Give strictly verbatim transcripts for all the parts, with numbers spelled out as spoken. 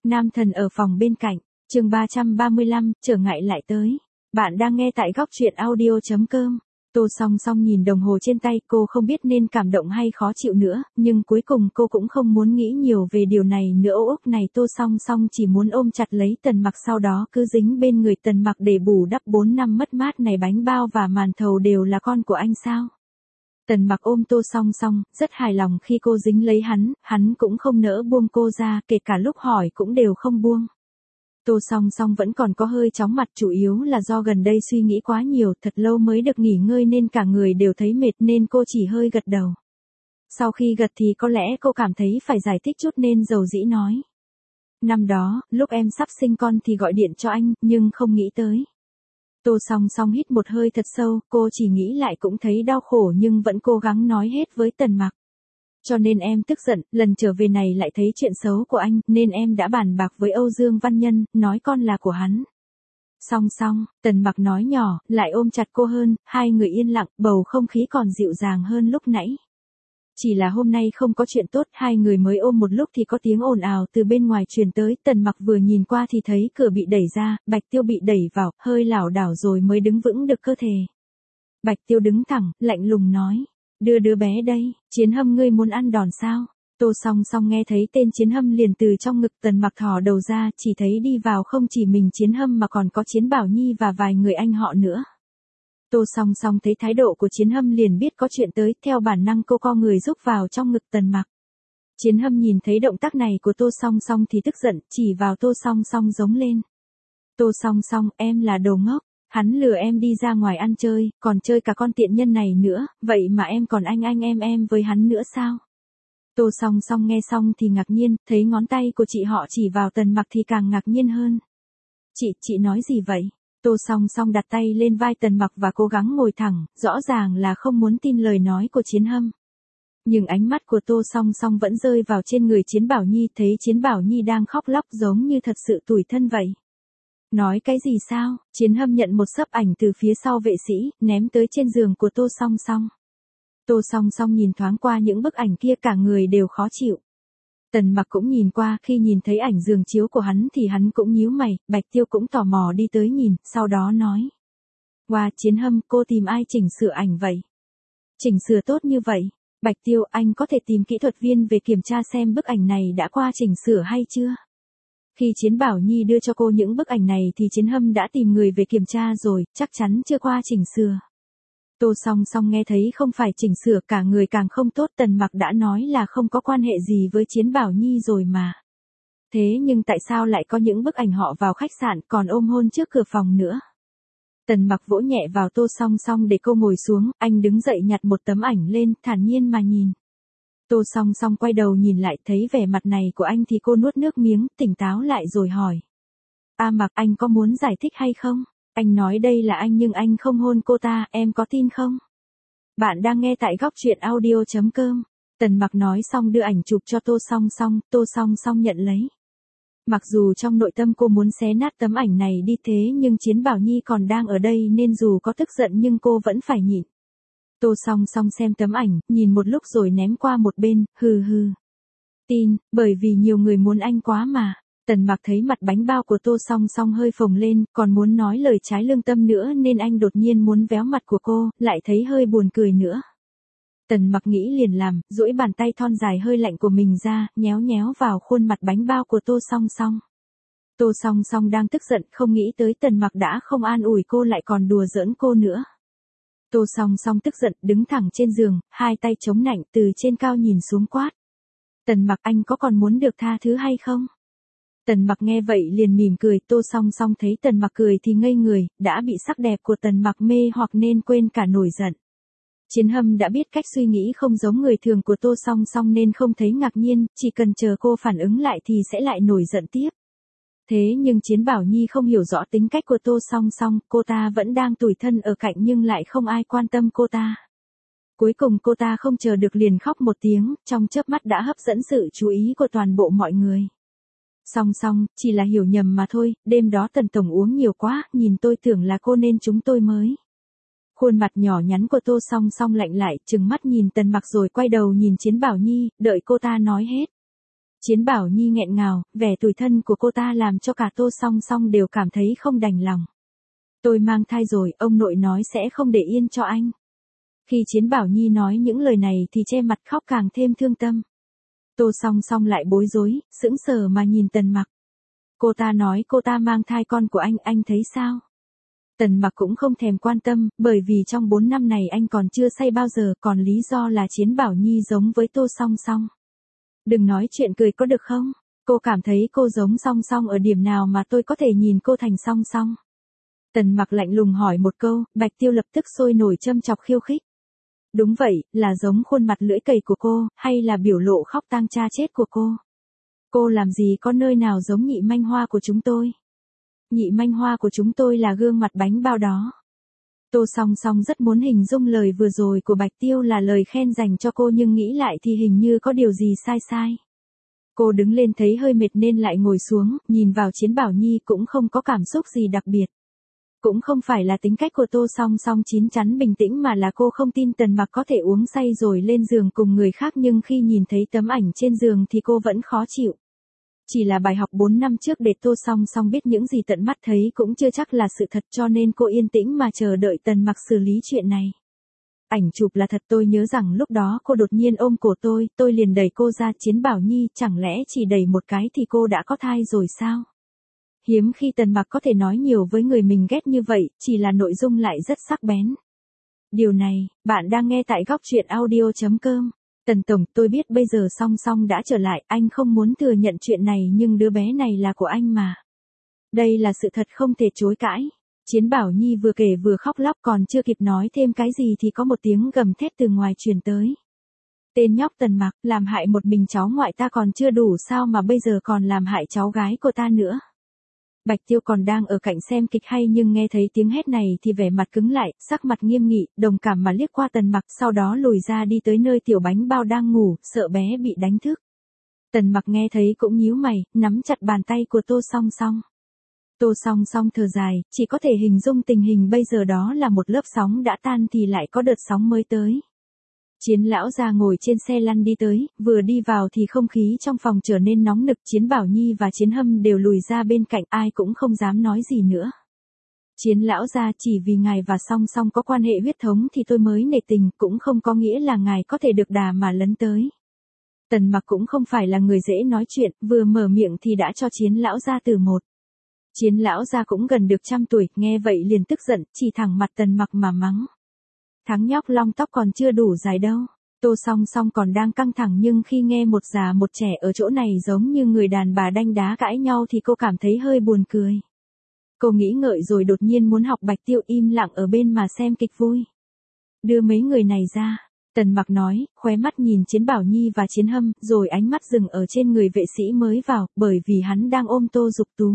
Nam thần ở phòng bên cạnh, chương ba trăm ba mươi lăm, trở ngại lại tới. Bạn đang nghe tại góc truyện audio.com. Tô Song Song nhìn đồng hồ trên tay, cô không biết nên cảm động hay khó chịu nữa, nhưng cuối cùng cô cũng không muốn nghĩ nhiều về điều này nữa. Ốc này Tô Song Song chỉ muốn ôm chặt lấy Tần Mặc, sau đó cứ dính bên người Tần Mặc để bù đắp bốn năm mất mát này. Bánh bao và màn thầu đều là con của anh sao? Tần Mặc ôm Tô Song Song, rất hài lòng khi cô dính lấy hắn, hắn cũng không nỡ buông cô ra, kể cả lúc hỏi cũng đều không buông. Tô Song Song vẫn còn có hơi chóng mặt, chủ yếu là do gần đây suy nghĩ quá nhiều, thật lâu mới được nghỉ ngơi nên cả người đều thấy mệt, nên cô chỉ hơi gật đầu. Sau khi gật thì có lẽ cô cảm thấy phải giải thích chút nên dầu dĩ nói. Năm đó, lúc em sắp sinh con thì gọi điện cho anh, nhưng không nghĩ tới. Tô Song Song hít một hơi thật sâu, cô chỉ nghĩ lại cũng thấy đau khổ nhưng vẫn cố gắng nói hết với Tần Mặc. Cho nên em tức giận, lần trở về này lại thấy chuyện xấu của anh, nên em đã bàn bạc với Âu Dương Văn Nhân, nói con là của hắn. Song Song, Tần Mặc nói nhỏ, lại ôm chặt cô hơn, hai người yên lặng, bầu không khí còn dịu dàng hơn lúc nãy. Chỉ là hôm nay không có chuyện tốt, hai người mới ôm một lúc thì có tiếng ồn ào từ bên ngoài truyền tới. Tần Mặc vừa nhìn qua thì thấy cửa bị đẩy ra, Bạch Tiêu bị đẩy vào, hơi lảo đảo rồi mới đứng vững được cơ thể. Bạch Tiêu đứng thẳng, lạnh lùng nói, đưa đứa bé đây, Chiến Hâm ngươi muốn ăn đòn sao? Tô Song Song nghe thấy tên Chiến Hâm liền từ trong ngực Tần Mặc thò đầu ra, chỉ thấy đi vào không chỉ mình Chiến Hâm mà còn có Chiến Bảo Nhi và vài người anh họ nữa. Tô Song Song thấy thái độ của Chiến Hâm liền biết có chuyện tới, theo bản năng cô co người rúc vào trong ngực Tần Mặc. Chiến Hâm nhìn thấy động tác này của Tô Song Song thì tức giận, chỉ vào Tô Song Song giống lên. Tô Song Song, em là đồ ngốc, hắn lừa em đi ra ngoài ăn chơi, còn chơi cả con tiện nhân này nữa, vậy mà em còn anh anh em em với hắn nữa sao? Tô Song Song nghe xong thì ngạc nhiên, thấy ngón tay của chị họ chỉ vào Tần Mặc thì càng ngạc nhiên hơn. Chị, chị nói gì vậy? Tô Song Song đặt tay lên vai Tần Mặc và cố gắng ngồi thẳng, rõ ràng là không muốn tin lời nói của Chiến Hâm. Nhưng ánh mắt của Tô Song Song vẫn rơi vào trên người Chiến Bảo Nhi, thấy Chiến Bảo Nhi đang khóc lóc giống như thật sự tủi thân vậy. Nói cái gì sao? Chiến Hâm nhận một xấp ảnh từ phía sau vệ sĩ, ném tới trên giường của Tô Song Song. Tô Song Song nhìn thoáng qua những bức ảnh kia, cả người đều khó chịu. Tần Mặc cũng nhìn qua, khi nhìn thấy ảnh giường chiếu của hắn thì hắn cũng nhíu mày. Bạch Tiêu cũng tò mò đi tới nhìn, sau đó nói. Wow, Chiến Hâm, cô tìm ai chỉnh sửa ảnh vậy? Chỉnh sửa tốt như vậy? Bạch Tiêu, anh có thể tìm kỹ thuật viên về kiểm tra xem bức ảnh này đã qua chỉnh sửa hay chưa? Khi Chiến Bảo Nhi đưa cho cô những bức ảnh này thì Chiến Hâm đã tìm người về kiểm tra rồi, chắc chắn chưa qua chỉnh sửa. Tô Song Song nghe thấy không phải chỉnh sửa, cả người càng không tốt. Tần Mặc đã nói là không có quan hệ gì với Chiến Bảo Nhi rồi mà. Thế nhưng tại sao lại có những bức ảnh họ vào khách sạn còn ôm hôn trước cửa phòng nữa? Tần Mặc vỗ nhẹ vào Tô Song Song để cô ngồi xuống, anh đứng dậy nhặt một tấm ảnh lên, thản nhiên mà nhìn. Tô Song Song quay đầu nhìn lại, thấy vẻ mặt này của anh thì cô nuốt nước miếng, tỉnh táo lại rồi hỏi. A Mặc, anh có muốn giải thích hay không? Anh nói đây là anh nhưng anh không hôn cô ta, em có tin không? Bạn đang nghe tại góc truyện audio.com. Tần Mặc nói xong đưa ảnh chụp cho Tô Song Song, Tô Song Song nhận lấy. Mặc dù trong nội tâm cô muốn xé nát tấm ảnh này đi, thế nhưng Chiến Bảo Nhi còn đang ở đây nên dù có tức giận nhưng cô vẫn phải nhịn. Tô Song Song xem tấm ảnh, nhìn một lúc rồi ném qua một bên, hừ hừ. Tin, bởi vì nhiều người muốn anh quá mà. Tần Mặc thấy mặt bánh bao của Tô Song Song hơi phồng lên, còn muốn nói lời trái lương tâm nữa nên anh đột nhiên muốn véo mặt của cô, lại thấy hơi buồn cười nữa. Tần Mặc nghĩ liền làm, duỗi bàn tay thon dài hơi lạnh của mình ra, nhéo nhéo vào khuôn mặt bánh bao của Tô Song Song. Tô Song Song đang tức giận, không nghĩ tới Tần Mặc đã không an ủi cô lại còn đùa giỡn cô nữa. Tô Song Song tức giận, đứng thẳng trên giường, hai tay chống nạnh, từ trên cao nhìn xuống quát. Tần Mặc, anh có còn muốn được tha thứ hay không? Tần Mặc nghe vậy liền mỉm cười. Tô Song Song thấy Tần Mặc cười thì ngây người, đã bị sắc đẹp của Tần Mặc mê hoặc nên quên cả nổi giận. Chiến Hâm đã biết cách suy nghĩ không giống người thường của Tô Song Song nên không thấy ngạc nhiên, chỉ cần chờ cô phản ứng lại thì sẽ lại nổi giận tiếp. Thế nhưng Chiến Bảo Nhi không hiểu rõ tính cách của Tô Song Song, cô ta vẫn đang tủi thân ở cạnh nhưng lại không ai quan tâm cô ta. Cuối cùng cô ta không chờ được liền khóc một tiếng, trong chớp mắt đã hấp dẫn sự chú ý của toàn bộ mọi người. Song Song, chỉ là hiểu nhầm mà thôi, đêm đó Tần Tổng uống nhiều quá, nhìn tôi tưởng là cô nên chúng tôi mới. Khuôn mặt nhỏ nhắn của Tô Song Song lạnh lại, trừng mắt nhìn Tần Mặc rồi quay đầu nhìn Chiến Bảo Nhi, đợi cô ta nói hết. Chiến Bảo Nhi nghẹn ngào, vẻ tủi thân của cô ta làm cho cả Tô Song Song đều cảm thấy không đành lòng. Tôi mang thai rồi, ông nội nói sẽ không để yên cho anh. Khi Chiến Bảo Nhi nói những lời này thì che mặt khóc càng thêm thương tâm. Tô Song Song lại bối rối, sững sờ mà nhìn Tần Mặc. Cô ta nói cô ta mang thai con của anh, anh thấy sao? Tần Mặc cũng không thèm quan tâm, bởi vì trong bốn năm này anh còn chưa say bao giờ, còn lý do là Chiến Bảo Nhi giống với Tô Song Song. Đừng nói chuyện cười có được không? Cô cảm thấy cô giống Song Song ở điểm nào mà tôi có thể nhìn cô thành Song Song? Tần Mặc lạnh lùng hỏi một câu, Bạch Tiêu lập tức sôi nổi châm chọc khiêu khích. Đúng vậy, là giống khuôn mặt lưỡi cầy của cô, hay là biểu lộ khóc tang cha chết của cô? Cô làm gì có nơi nào giống nhị manh hoa của chúng tôi? Nhị manh hoa của chúng tôi là gương mặt bánh bao đó. Tô Song Song rất muốn hình dung lời vừa rồi của Bạch Tiêu là lời khen dành cho cô, nhưng nghĩ lại thì hình như có điều gì sai sai. Cô đứng lên thấy hơi mệt nên lại ngồi xuống, nhìn vào Chiến Bảo Nhi cũng không có cảm xúc gì đặc biệt. Cũng không phải là tính cách của Tô Song Song chín chắn bình tĩnh, mà là cô không tin Tần Mặc có thể uống say rồi lên giường cùng người khác, nhưng khi nhìn thấy tấm ảnh trên giường thì cô vẫn khó chịu. Chỉ là bài học bốn năm trước để Tô Song Song biết những gì tận mắt thấy cũng chưa chắc là sự thật, cho nên cô yên tĩnh mà chờ đợi Tần Mặc xử lý chuyện này. Ảnh chụp là thật, tôi nhớ rằng lúc đó cô đột nhiên ôm cổ tôi, tôi liền đẩy cô ra. Chiến Bảo Nhi, chẳng lẽ chỉ đẩy một cái thì cô đã có thai rồi sao? Hiếm khi Tần Mặc có thể nói nhiều với người mình ghét như vậy, chỉ là nội dung lại rất sắc bén. Điều này, bạn đang nghe tại góc truyện audio chấm com. Tần Tổng, tôi biết bây giờ Song Song đã trở lại, anh không muốn thừa nhận chuyện này nhưng đứa bé này là của anh mà. Đây là sự thật không thể chối cãi. Chiến Bảo Nhi vừa kể vừa khóc lóc, còn chưa kịp nói thêm cái gì thì có một tiếng gầm thét từ ngoài truyền tới. Tên nhóc Tần Mặc, làm hại một mình cháu ngoại ta còn chưa đủ sao mà bây giờ còn làm hại cháu gái của ta nữa. Bạch Tiêu còn đang ở cạnh xem kịch hay nhưng nghe thấy tiếng hét này thì vẻ mặt cứng lại, sắc mặt nghiêm nghị, đồng cảm mà liếc qua Tần Mặc, sau đó lùi ra đi tới nơi tiểu bánh bao đang ngủ, sợ bé bị đánh thức. Tần Mặc nghe thấy cũng nhíu mày, nắm chặt bàn tay của Tô Song Song. Tô Song Song thở dài, chỉ có thể hình dung tình hình bây giờ đó là một lớp sóng đã tan thì lại có đợt sóng mới tới. Chiến lão gia ngồi trên xe lăn đi tới, vừa đi vào thì không khí trong phòng trở nên nóng nực. Chiến Bảo Nhi và Chiến Hâm đều lùi ra bên cạnh, ai cũng không dám nói gì nữa. Chiến lão gia, chỉ vì ngài và Song Song có quan hệ huyết thống thì tôi mới nể tình, cũng không có nghĩa là ngài có thể được đà mà lấn tới. Tần Mặc cũng không phải là người dễ nói chuyện, vừa mở miệng thì đã cho Chiến lão gia từ một. Chiến lão gia cũng gần được trăm tuổi, nghe vậy liền tức giận, chỉ thẳng mặt Tần Mặc mà mắng. Thằng nhóc long tóc còn chưa đủ dài đâu. Tô Song Song còn đang căng thẳng nhưng khi nghe một già một trẻ ở chỗ này giống như người đàn bà đanh đá cãi nhau thì cô cảm thấy hơi buồn cười. Cô nghĩ ngợi rồi đột nhiên muốn học Bạch Tiêu im lặng ở bên mà xem kịch vui. Đưa mấy người này ra, Tần Mặc nói, khóe mắt nhìn Chiến Bảo Nhi và Chiến Hâm, rồi ánh mắt dừng ở trên người vệ sĩ mới vào, bởi vì hắn đang ôm Tô Dục Tú.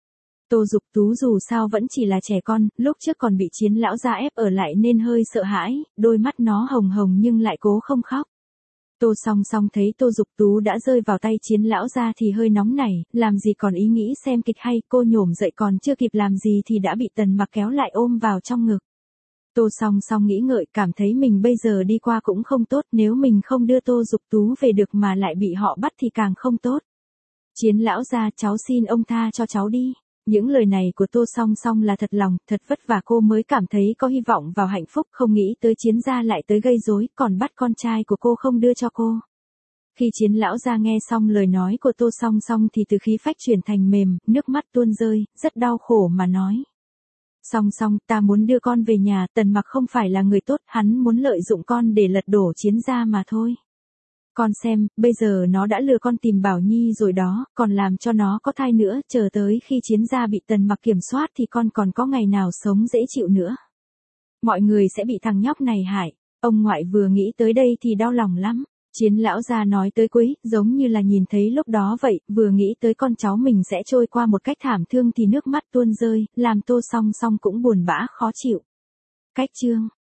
Tô Dục Tú dù sao vẫn chỉ là trẻ con, lúc trước còn bị Chiến lão gia ép ở lại nên hơi sợ hãi, đôi mắt nó hồng hồng nhưng lại cố không khóc. Tô Song Song thấy Tô Dục Tú đã rơi vào tay Chiến lão gia thì hơi nóng nảy, làm gì còn ý nghĩ xem kịch hay, cô nhổm dậy còn chưa kịp làm gì thì đã bị Tần Mặc kéo lại ôm vào trong ngực. Tô Song Song nghĩ ngợi, cảm thấy mình bây giờ đi qua cũng không tốt, nếu mình không đưa Tô Dục Tú về được mà lại bị họ bắt thì càng không tốt. Chiến lão gia, cháu xin ông tha cho cháu đi. Những lời này của Tô Song Song là thật lòng, thật vất vả cô mới cảm thấy có hy vọng vào hạnh phúc, không nghĩ tới Chiến gia lại tới gây rối, còn bắt con trai của cô không đưa cho cô. Khi Chiến lão gia nghe xong lời nói của Tô Song Song thì từ khí phách chuyển thành mềm, nước mắt tuôn rơi, rất đau khổ mà nói. Song Song, ta muốn đưa con về nhà, Tần Mặc không phải là người tốt, hắn muốn lợi dụng con để lật đổ Chiến gia mà thôi. Con xem, bây giờ nó đã lừa con tìm Bảo Nhi rồi đó, còn làm cho nó có thai nữa, chờ tới khi Chiến gia bị Tần Mặc kiểm soát thì con còn có ngày nào sống dễ chịu nữa. Mọi người sẽ bị thằng nhóc này hại. Ông ngoại vừa nghĩ tới đây thì đau lòng lắm. Chiến lão gia nói tới cuối, giống như là nhìn thấy lúc đó vậy, vừa nghĩ tới con cháu mình sẽ trôi qua một cách thảm thương thì nước mắt tuôn rơi, làm Tô Song Song cũng buồn bã khó chịu. Cách chương